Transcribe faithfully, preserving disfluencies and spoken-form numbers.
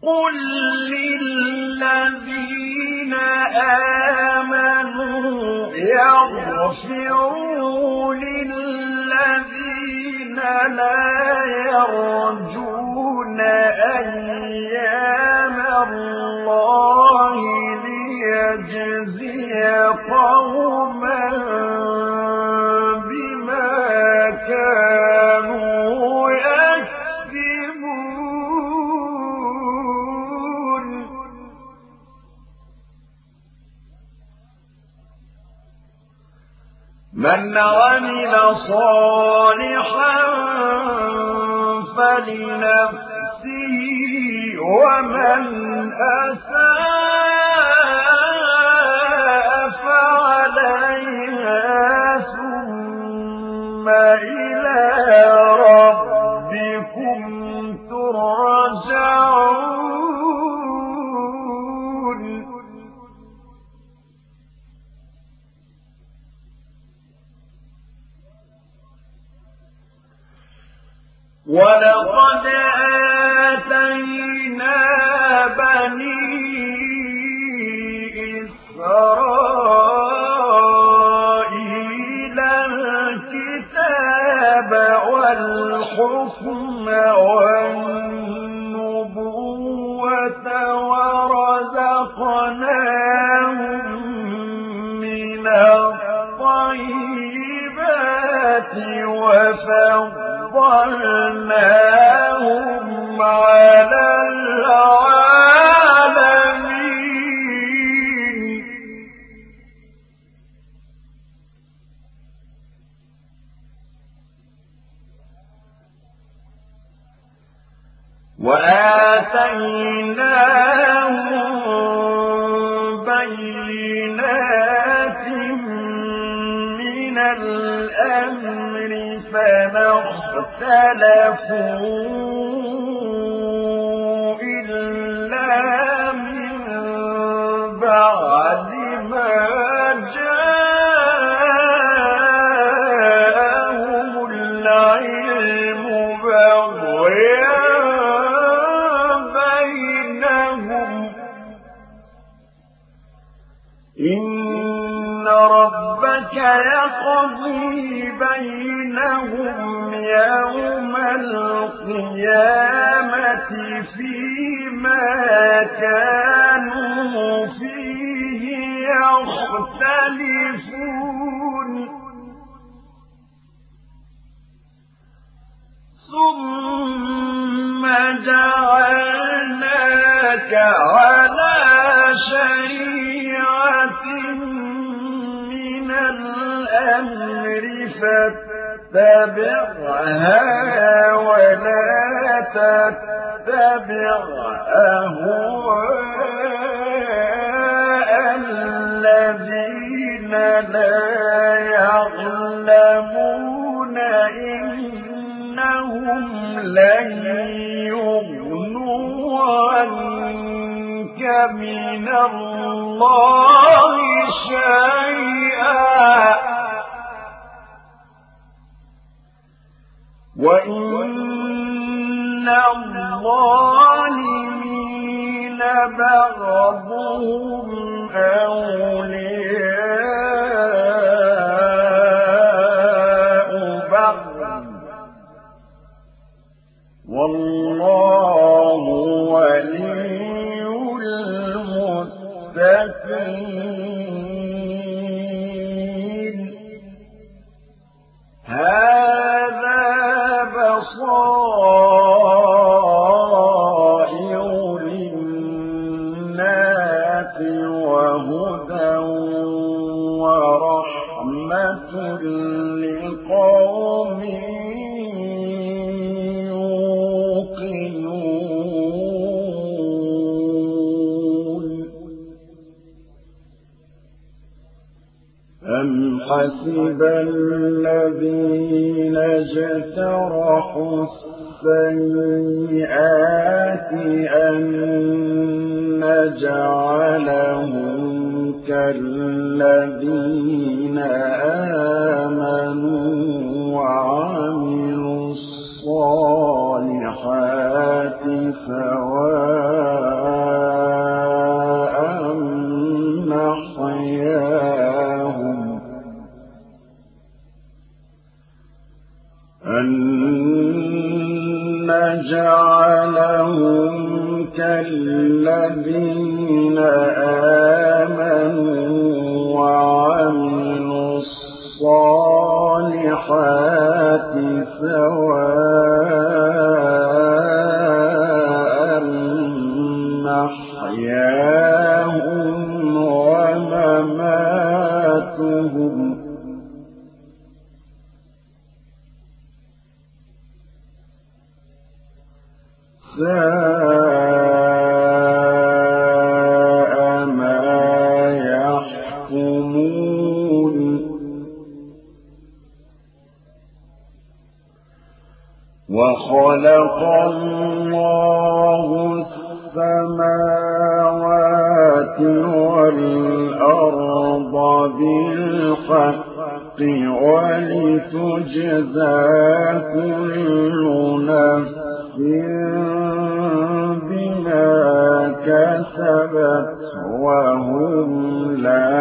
قل للذين آمنوا يغفروا للذين لا يرجون أيام الله ليجزي قوما بما كانوا يكسبون من عمل صالحا فلنفسه ومن أساء فعليها ثم إلى ربكم ترجعون ولقد آتينا بني إسرائيل الكتاب والحكم والنبوة ورزقناهم من الطيبات وفضلناهم على العالمين وآتيناهم بينات من الأمر فما اختلفوا إلا من بعد ما جاءهم العلم بغيا بينهم إن ربك يقضي بينهم يوم القيامة فيما كانوا فيه يختلفون ثم جعلناك على شريعة من الأمر فاتبعها ولا تتبع أهواء الذين لا يعلمون إنهم لن يغنوا عنك من الله شيئا وإن الظالمين بعضهم أولياء بعض والله ولي المتقين هذا بصائر للناس وهدى ورحمة لقوم أم حسب الذين اجترحوا السيئات أن نجعلهم كالذين آمنوا وعملوا الصالحات سواء لهم كالذين آمنوا وعملوا الصالحات سواء محياهم ومماتهم ساء ما يحكمون وخلق الله السماوات والأرض بالحق ولتجزى كل نفس بما كسبت وهم لا